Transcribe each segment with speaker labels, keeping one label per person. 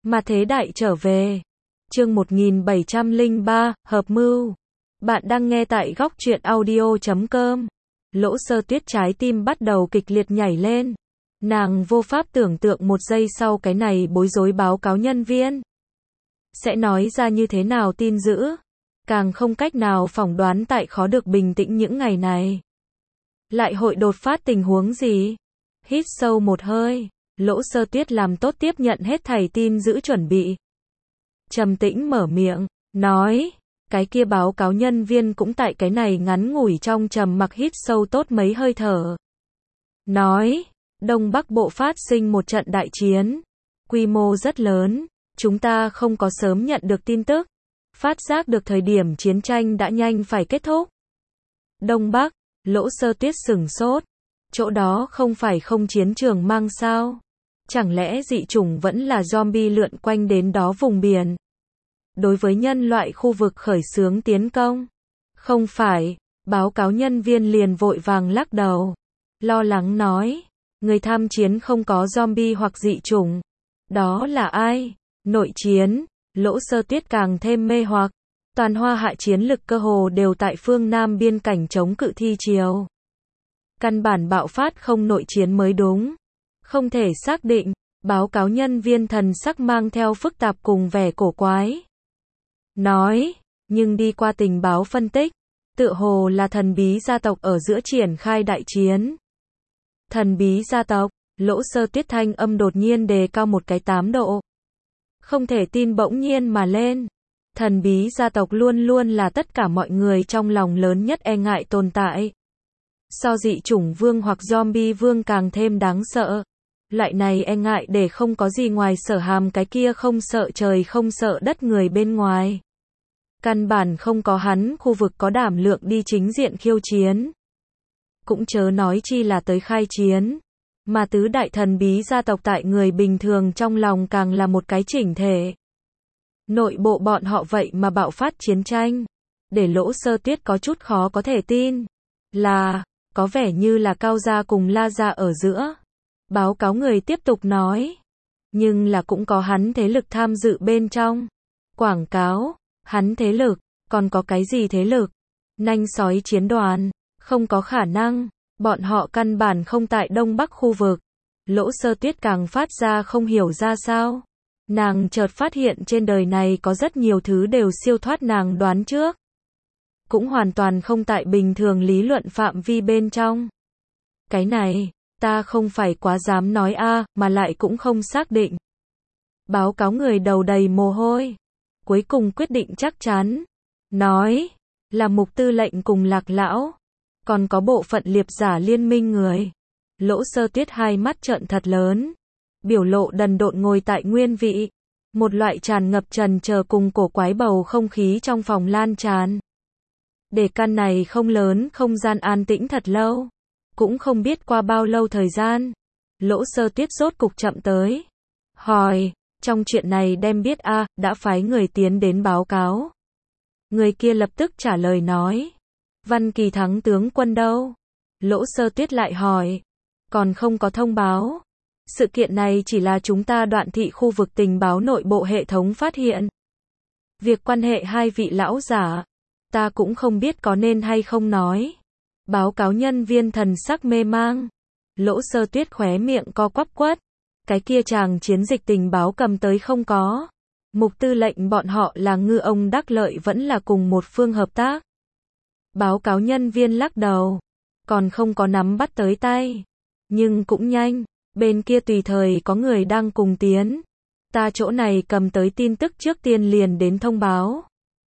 Speaker 1: Mà thế đại trở về. Chương 1703, hợp mưu. Bạn đang nghe tại góc truyện audio.com. Lỗ Sơ Tuyết trái tim bắt đầu kịch liệt nhảy lên. Nàng vô pháp tưởng tượng một giây sau cái này bối rối báo cáo nhân viên sẽ nói ra như thế nào tin dữ. Càng không cách nào phỏng đoán tại khó được bình tĩnh những ngày này. Lại hội đột phát tình huống gì? Hít sâu một hơi, Lỗ Sơ Tuyết làm tốt tiếp nhận hết thảy tin dữ chuẩn bị. Trầm tĩnh mở miệng, nói, cái kia báo cáo nhân viên cũng tại cái này ngắn ngủi trong trầm mặc hít sâu tốt mấy hơi thở. Nói, Đông Bắc Bộ phát sinh một trận đại chiến, quy mô rất lớn, chúng ta không có sớm nhận được tin tức, phát giác được thời điểm chiến tranh đã nhanh phải kết thúc. Đông Bắc, Lỗ Sơ Tuyết sửng sốt, chỗ đó không phải không chiến trường mang sao? Chẳng lẽ dị chủng vẫn là zombie lượn quanh đến đó vùng biển? Đối với nhân loại khu vực khởi xướng tiến công? Không phải, báo cáo nhân viên liền vội vàng lắc đầu. Lo lắng nói, người tham chiến không có zombie hoặc dị chủng. Đó là ai? Nội chiến, Lỗ Sơ Tuyết càng thêm mê hoặc. Toàn Hoa Hạ chiến lực cơ hồ đều tại phương Nam biên cảnh chống cự thi triều. Căn bản bạo phát không nội chiến mới đúng. Không thể xác định, báo cáo nhân viên thần sắc mang theo phức tạp cùng vẻ cổ quái. Nói, nhưng đi qua tình báo phân tích, tựa hồ là thần bí gia tộc ở giữa triển khai đại chiến. Thần bí gia tộc, Lỗ Sơ Tuyết thanh âm đột nhiên đề cao một cái 8 độ. Không thể tin bỗng nhiên mà lên. Thần bí gia tộc luôn luôn là tất cả mọi người trong lòng lớn nhất e ngại tồn tại. So dị chủng vương hoặc zombie vương càng thêm đáng sợ. Loại này e ngại để không có gì ngoài Sở Hàm cái kia không sợ trời không sợ đất người bên ngoài. Căn bản không có hắn khu vực có đảm lượng đi chính diện khiêu chiến. Cũng chớ nói chi là tới khai chiến. Mà tứ đại thần bí gia tộc tại người bình thường trong lòng càng là một cái chỉnh thể. Nội bộ bọn họ vậy mà bạo phát chiến tranh. Để Lỗ Sơ Tuyết có chút khó có thể tin. Là, có vẻ như là Cao Gia cùng La Gia ở giữa. Báo cáo người tiếp tục nói. Nhưng là cũng có hắn thế lực tham dự bên trong. Quảng cáo, hắn thế lực, còn có cái gì thế lực? Nanh sói chiến đoàn, không có khả năng. Bọn họ căn bản không tại Đông Bắc khu vực. Lỗ Sơ Tuyết càng phát ra không hiểu ra sao. Nàng chợt phát hiện trên đời này có rất nhiều thứ đều siêu thoát nàng đoán trước. Cũng hoàn toàn không tại bình thường lý luận phạm vi bên trong. Cái này, ta không phải quá dám nói mà lại cũng không xác định. Báo cáo người đầu đầy mồ hôi. Cuối cùng quyết định chắc chắn. Nói, là Mục Tư lệnh cùng Lạc Lão. Còn có bộ phận liệp giả liên minh người. Lỗ Sơ Tuyết hai mắt trợn thật lớn. Biểu lộ đần độn ngồi tại nguyên vị. Một loại tràn ngập trần chờ cùng cổ quái bầu không khí trong phòng lan tràn. Để căn này không lớn không gian an tĩnh thật lâu. Cũng không biết qua bao lâu thời gian. Lỗ Sơ Tuyết rốt cục chậm tới. Hỏi, trong chuyện này đem biết đã phái người tiến đến báo cáo. Người kia lập tức trả lời nói. Văn Kỳ Thắng tướng quân đâu? Lỗ Sơ Tuyết lại hỏi. Còn không có thông báo. Sự kiện này chỉ là chúng ta Đoạn thị khu vực tình báo nội bộ hệ thống phát hiện. Việc quan hệ hai vị lão giả, ta cũng không biết có nên hay không nói. Báo cáo nhân viên thần sắc mê mang. Lỗ Sơ Tuyết khóe miệng co quắp quất. Cái kia chàng chiến dịch tình báo cầm tới không có. Mục Tư lệnh bọn họ là ngư ông đắc lợi vẫn là cùng một phương hợp tác. Báo cáo nhân viên lắc đầu. Còn không có nắm bắt tới tay. Nhưng cũng nhanh. Bên kia tùy thời có người đang cùng tiến. Ta chỗ này cầm tới tin tức trước tiên liền đến thông báo.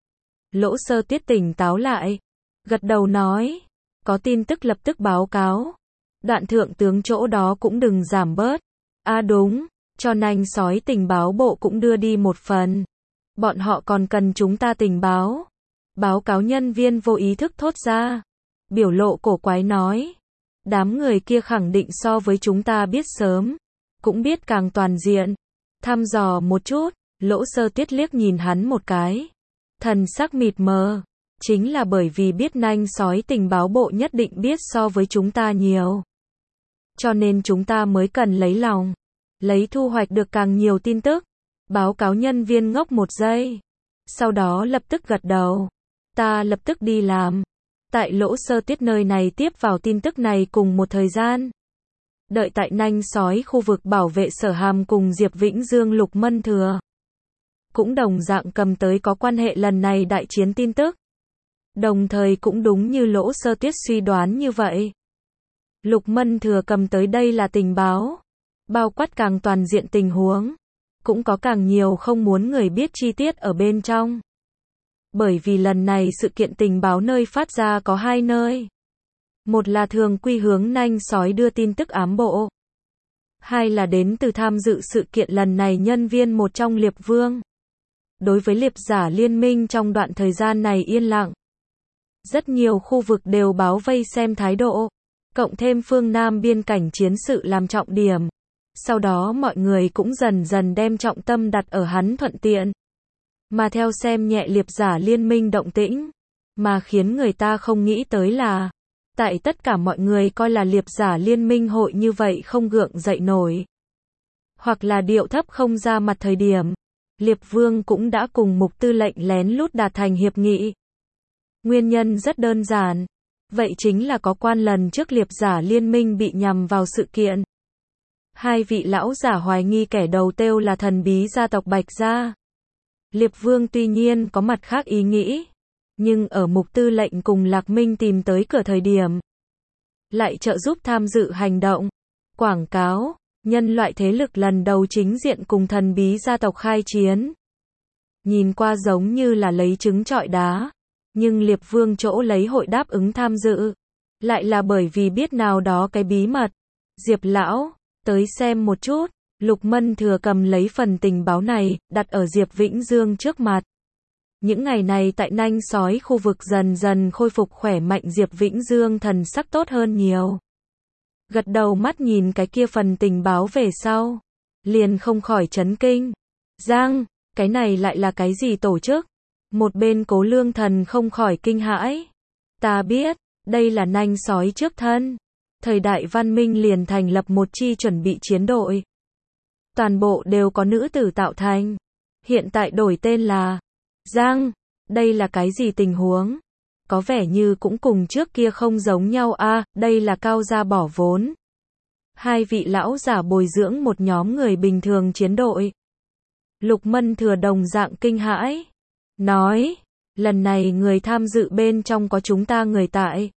Speaker 1: Lỗ Sơ Tuyết tỉnh táo lại. Gật đầu nói. Có tin tức lập tức báo cáo. Đoạn thượng tướng chỗ đó cũng đừng giảm bớt. Đúng. Cho nanh sói tình báo bộ cũng đưa đi một phần. Bọn họ còn cần chúng ta tình báo. Báo cáo nhân viên vô ý thức thốt ra. Biểu lộ cổ quái nói. Đám người kia khẳng định so với chúng ta biết sớm. Cũng biết càng toàn diện. Thăm dò một chút. Lỗ Sơ Tuyết liếc nhìn hắn một cái. Thần sắc mịt mờ. Chính là bởi vì biết nanh sói tình báo bộ nhất định biết so với chúng ta nhiều. Cho nên chúng ta mới cần lấy lòng. Lấy thu hoạch được càng nhiều tin tức. Báo cáo nhân viên ngốc một giây. Sau đó lập tức gật đầu. Ta lập tức đi làm. Tại Lỗ Sơ Tuyết nơi này tiếp vào tin tức này cùng một thời gian. Đợi tại nanh sói khu vực bảo vệ Sở Hàm cùng Diệp Vĩnh Dương Lục Mân Thừa cũng đồng dạng cầm tới có quan hệ lần này đại chiến tin tức. Đồng thời cũng đúng như Lỗ Sơ Tuyết suy đoán như vậy. Lục Mân Thừa cầm tới đây là tình báo, bao quát càng toàn diện tình huống, cũng có càng nhiều không muốn người biết chi tiết ở bên trong. Bởi vì lần này sự kiện tình báo nơi phát ra có hai nơi. Một là thường quy hướng nanh sói đưa tin tức ám bộ. Hai là đến từ tham dự sự kiện lần này nhân viên một trong Liệp Vương. Đối với Liệp giả liên minh trong đoạn thời gian này yên lặng. Rất nhiều khu vực đều báo vây xem thái độ. Cộng thêm phương Nam biên cảnh chiến sự làm trọng điểm. Sau đó mọi người cũng dần dần đem trọng tâm đặt ở hắn thuận tiện. Mà theo xem nhẹ Liệp giả liên minh động tĩnh. Mà khiến người ta không nghĩ tới là tại tất cả mọi người coi là Liệp giả liên minh hội như vậy không gượng dậy nổi. Hoặc là điệu thấp không ra mặt thời điểm. Liệp Vương cũng đã cùng Mục Tư lệnh lén lút đạt thành hiệp nghị. Nguyên nhân rất đơn giản. Vậy chính là có quan lần trước Liệp giả liên minh bị nhằm vào sự kiện. Hai vị lão giả hoài nghi kẻ đầu têu là thần bí gia tộc Bạch Gia. Liệp Vương tuy nhiên có mặt khác ý nghĩ. Nhưng ở Mục Tư lệnh cùng Lạc Minh tìm tới cửa thời điểm. Lại trợ giúp tham dự hành động. Quảng cáo. Nhân loại thế lực lần đầu chính diện cùng thần bí gia tộc khai chiến. Nhìn qua giống như là lấy trứng trọi đá. Nhưng Liệp Vương chỗ lấy hội đáp ứng tham dự. Lại là bởi vì biết nào đó cái bí mật. Diệp lão, tới xem một chút. Lục Mân Thừa cầm lấy phần tình báo này, đặt ở Diệp Vĩnh Dương trước mặt. Những ngày này tại nanh sói khu vực dần dần khôi phục khỏe mạnh, Diệp Vĩnh Dương thần sắc tốt hơn nhiều. Gật đầu mắt nhìn cái kia phần tình báo về sau. Liền không khỏi chấn kinh. Giang, cái này lại là cái gì tổ chức? Một bên Cố Lương Thần không khỏi kinh hãi. Ta biết, đây là nanh sói trước thân. Thời đại văn minh liền thành lập một chi chuẩn bị chiến đội. Toàn bộ đều có nữ tử tạo thành. Hiện tại đổi tên là Giang, đây là cái gì tình huống? Có vẻ như cũng cùng trước kia không giống nhau a, đây là Cao gia bỏ vốn. Hai vị lão giả bồi dưỡng một nhóm người bình thường chiến đội. Lục Mân Thừa đồng dạng kinh hãi. Nói, lần này người tham dự bên trong có chúng ta người tại.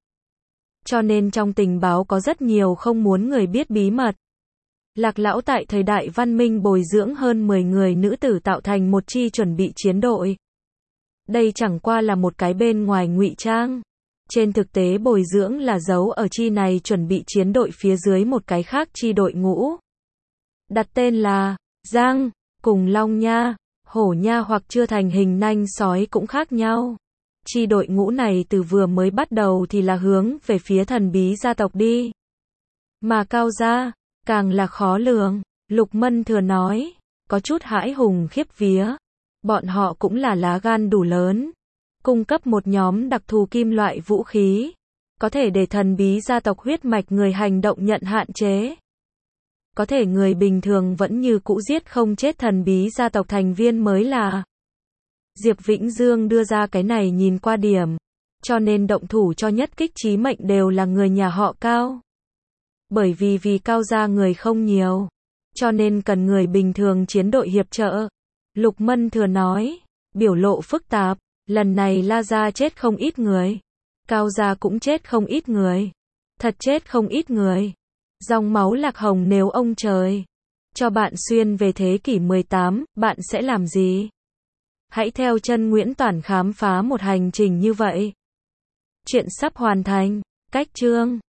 Speaker 1: Cho nên trong tình báo có rất nhiều không muốn người biết bí mật. Lạc lão tại thời đại văn minh bồi dưỡng hơn 10 người nữ tử tạo thành một chi chuẩn bị chiến đội. Đây chẳng qua là một cái bên ngoài ngụy trang. Trên thực tế bồi dưỡng là giấu ở chi này chuẩn bị chiến đội phía dưới một cái khác chi đội ngũ. Đặt tên là Giang, cùng Long Nha, Hổ Nha hoặc chưa thành hình nanh sói cũng khác nhau. Chi đội ngũ này từ vừa mới bắt đầu thì là hướng về phía thần bí gia tộc đi. Mà Cao gia, càng là khó lường. Lục Mân Thừa nói, có chút hãi hùng khiếp vía. Bọn họ cũng là lá gan đủ lớn. Cung cấp một nhóm đặc thù kim loại vũ khí. Có thể để thần bí gia tộc huyết mạch người hành động nhận hạn chế. Có thể người bình thường vẫn như cũ giết không chết thần bí gia tộc thành viên mới là. Diệp Vĩnh Dương đưa ra cái này nhìn qua điểm. Cho nên động thủ cho nhất kích chí mệnh đều là người nhà họ Cao. Bởi vì Cao gia người không nhiều. Cho nên cần người bình thường chiến đội hiệp trợ. Lục Mân Thừa nói, biểu lộ phức tạp. Lần này La gia chết không ít người. Cao gia cũng chết không ít người. Thật chết không ít người. Dòng máu Lạc Hồng nếu ông trời cho bạn xuyên về thế kỷ 18, bạn sẽ làm gì? Hãy theo chân Nguyễn Toản khám phá một hành trình như vậy. Chuyện sắp hoàn thành. Cách chương